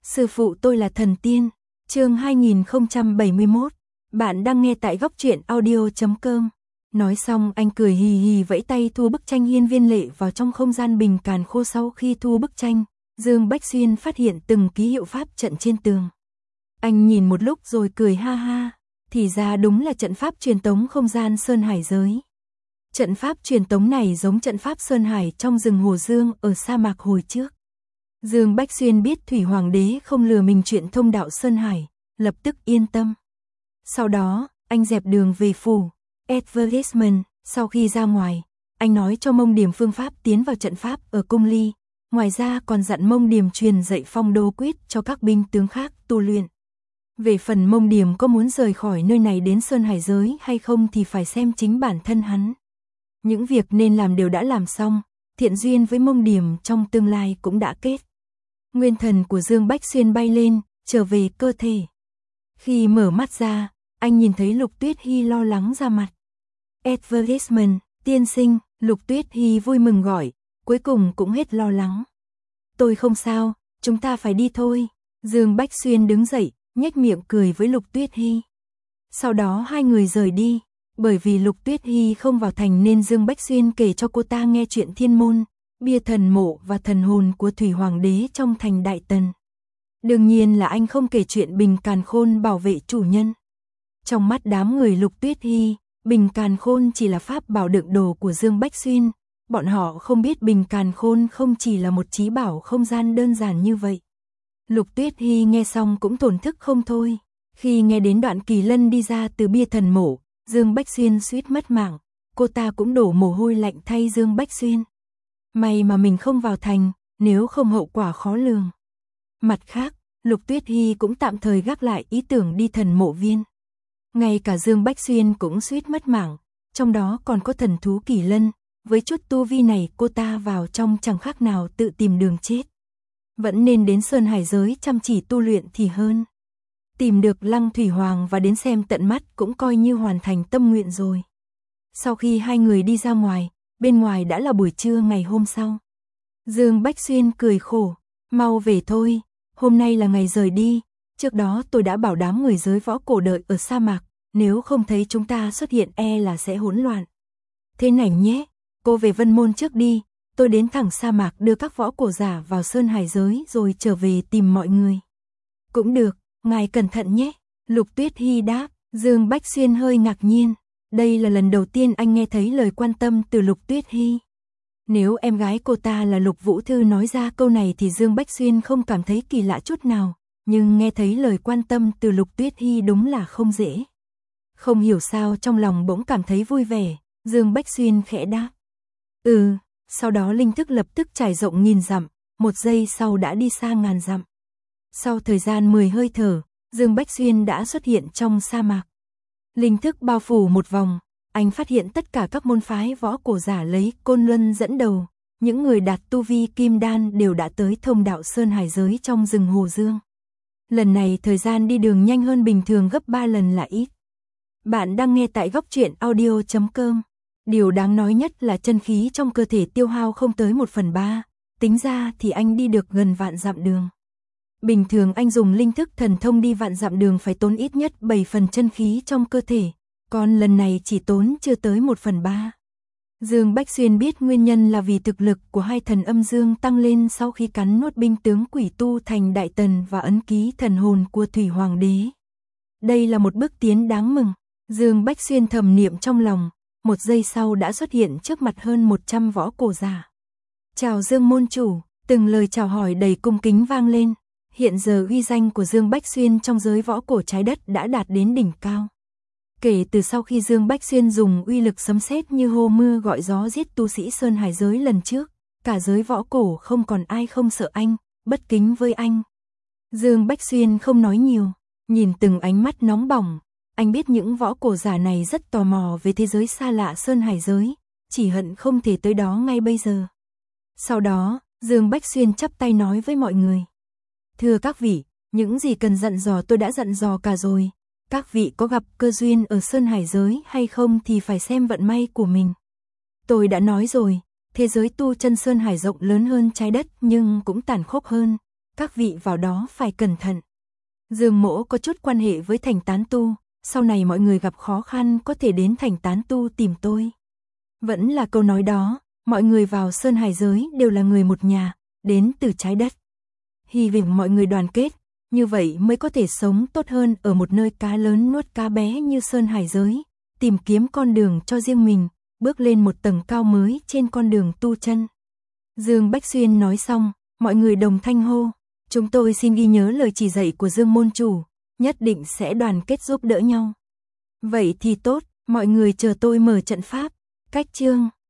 Sư phụ tôi là thần tiên. Chương 2071. Bạn đang nghe tại goctruyện audio.com. Nói xong anh cười hì hì vẫy tay thu bức tranh hiên viên lệ vào trong không gian bình càn khô. Sau khi thu bức tranh, Dương Bách Xuyên phát hiện từng ký hiệu pháp trận trên tường. Anh nhìn một lúc rồi cười ha ha, thì ra đúng là trận pháp truyền tống không gian Sơn Hải giới. Trận pháp truyền tống này giống trận pháp Sơn Hải trong rừng Hồ Dương ở sa mạc hồi trước. Dương Bách Xuyên biết Thủy Hoàng đế không lừa mình chuyện thông đạo Sơn Hải, lập tức yên tâm. Sau đó, anh dẹp đường về phủ Advertisement. Sau khi ra ngoài, anh nói cho Mông Điểm phương pháp tiến vào trận pháp ở cung ly. Ngoài ra còn dặn Mông Điểm truyền dạy phong đô quyết cho các binh tướng khác tu luyện. Về phần Mông Điểm có muốn rời khỏi nơi này đến Sơn Hải giới hay không thì phải xem chính bản thân hắn. Những việc nên làm đều đã làm xong, thiện duyên với Mông Điểm trong tương lai cũng đã kết. Nguyên thần của Dương Bách Xuyên bay lên, trở về cơ thể. Khi mở mắt ra, anh nhìn thấy Lục Tuyết Hy lo lắng ra mặt. Advertisement, tiên sinh, Lục Tuyết Hy vui mừng gọi, cuối cùng cũng hết lo lắng. Tôi không sao, chúng ta phải đi thôi. Dương Bách Xuyên đứng dậy, nhếch miệng cười với Lục Tuyết Hy. Sau đó hai người rời đi, bởi vì Lục Tuyết Hy không vào thành nên Dương Bách Xuyên kể cho cô ta nghe chuyện thiên môn, bia thần mộ và thần hồn của Thủy Hoàng đế trong thành Đại Tần. Đương nhiên là anh không kể chuyện Bình Càn Khôn bảo vệ chủ nhân. Trong mắt đám người Lục Tuyết Hy, Bình Càn Khôn chỉ là pháp bảo đựng đồ của Dương Bách Xuyên. Bọn họ không biết Bình Càn Khôn không chỉ là một trí bảo không gian đơn giản như vậy. Lục Tuyết Hy nghe xong cũng thổn thức không thôi. Khi nghe đến đoạn Kỳ Lân đi ra từ bia thần mộ, Dương Bách Xuyên suýt mất mạng. Cô ta cũng đổ mồ hôi lạnh thay Dương Bách Xuyên. May mà mình không vào thành, nếu không hậu quả khó lường. Mặt khác, Lục Tuyết Hy cũng tạm thời gác lại ý tưởng đi thần mộ viên. Ngay cả Dương Bách Xuyên cũng suýt mất mạng, trong đó còn có thần thú Kỳ Lân. Với chút tu vi này cô ta vào trong chẳng khác nào tự tìm đường chết. Vẫn nên đến Sơn Hải giới chăm chỉ tu luyện thì hơn. Tìm được Lăng Thủy Hoàng và đến xem tận mắt cũng coi như hoàn thành tâm nguyện rồi. Sau khi hai người đi ra ngoài, bên ngoài đã là buổi trưa ngày hôm sau. Dương Bách Xuyên cười khổ, mau về thôi, hôm nay là ngày rời đi. Trước đó tôi đã bảo đám người giới võ cổ đợi ở sa mạc, nếu không thấy chúng ta xuất hiện e là sẽ hỗn loạn. Thế này nhé, cô về Vân Môn trước đi, tôi đến thẳng sa mạc đưa các võ cổ giả vào Sơn Hải giới rồi trở về tìm mọi người. Cũng được, ngài cẩn thận nhé, Lục Tuyết Hy đáp. Dương Bách Xuyên hơi ngạc nhiên, đây là lần đầu tiên anh nghe thấy lời quan tâm từ Lục Tuyết Hy. Nếu em gái cô ta là Lục Vũ Thư nói ra câu này thì Dương Bách Xuyên không cảm thấy kỳ lạ chút nào, nhưng nghe thấy lời quan tâm từ Lục Tuyết Hy đúng là không dễ. Không hiểu sao trong lòng bỗng cảm thấy vui vẻ, Dương Bách Xuyên khẽ đáp. Sau đó linh thức lập tức trải rộng nghìn dặm, một giây sau đã đi xa ngàn dặm. Sau thời gian 10 hơi thở, Dương Bách Xuyên đã xuất hiện trong sa mạc. Linh thức bao phủ một vòng, anh phát hiện tất cả các môn phái võ cổ giả lấy Côn Luân dẫn đầu, những người đạt tu vi kim đan đều đã tới thông đạo Sơn Hải giới trong rừng Hồ Dương. Lần này thời gian đi đường nhanh hơn bình thường gấp 3 lần là ít. Bạn đang nghe tại goctruyện audio.com. Điều đáng nói nhất là chân khí trong cơ thể tiêu hao không tới 1/3, tính ra thì anh đi được gần vạn dặm đường. Bình thường anh dùng linh thức thần thông đi vạn dặm đường phải tốn ít nhất 7 phần chân khí trong cơ thể, còn lần này chỉ tốn chưa tới 1/3. Dương Bách Xuyên biết nguyên nhân là vì thực lực của hai thần âm dương tăng lên sau khi cắn nuốt binh tướng quỷ tu thành Đại Tần và ấn ký thần hồn của Thủy Hoàng đế. Đây là một bước tiến đáng mừng, Dương Bách Xuyên thầm niệm trong lòng. Một giây sau đã xuất hiện trước mặt hơn 100 võ cổ giả. Chào Dương môn chủ, từng lời chào hỏi đầy cung kính vang lên. Hiện giờ uy danh của Dương Bách Xuyên trong giới võ cổ trái đất đã đạt đến đỉnh cao. Kể từ sau khi Dương Bách Xuyên dùng uy lực sấm sét như hô mưa gọi gió giết tu sĩ Sơn Hải giới lần trước, cả giới võ cổ không còn ai không sợ anh, bất kính với anh. Dương Bách Xuyên không nói nhiều, nhìn từng ánh mắt nóng bỏng. Anh biết những võ cổ giả này rất tò mò về thế giới xa lạ Sơn Hải giới, chỉ hận không thể tới đó ngay bây giờ. Sau đó, Dương Bách Xuyên chắp tay nói với mọi người. Thưa các vị, những gì cần dặn dò tôi đã dặn dò cả rồi. Các vị có gặp cơ duyên ở Sơn Hải giới hay không thì phải xem vận may của mình. Tôi đã nói rồi, thế giới tu chân Sơn Hải rộng lớn hơn trái đất nhưng cũng tàn khốc hơn. các vị vào đó phải cẩn thận. Dương Mỗ có chút quan hệ với Thành Tán Tu, sau này mọi người gặp khó khăn có thể đến Thành Tán Tu tìm tôi. Vẫn là câu nói đó, mọi người vào Sơn Hải giới đều là người một nhà, đến từ trái đất. Hy vọng mọi người đoàn kết, như vậy mới có thể sống tốt hơn ở một nơi cá lớn nuốt cá bé như Sơn Hải giới, tìm kiếm con đường cho riêng mình, bước lên một tầng cao mới trên con đường tu chân. Dương Bách Xuyên nói xong, mọi người đồng thanh hô, chúng tôi xin ghi nhớ lời chỉ dạy của Dương môn chủ, nhất định sẽ đoàn kết giúp đỡ nhau. Vậy thì tốt, mọi người chờ tôi mở trận pháp, cách chương.